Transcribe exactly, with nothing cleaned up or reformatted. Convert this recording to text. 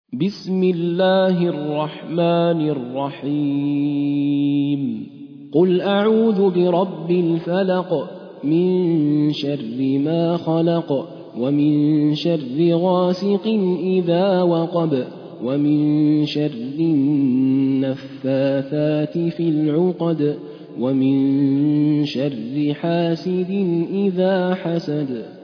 بسم الله الرحمن الرحيم قل أعوذ برب الفلق من شر ما خلق ومن شر غاسق إذا وقب ومن شر النفاثات في العقد ومن شر حاسد إذا حسد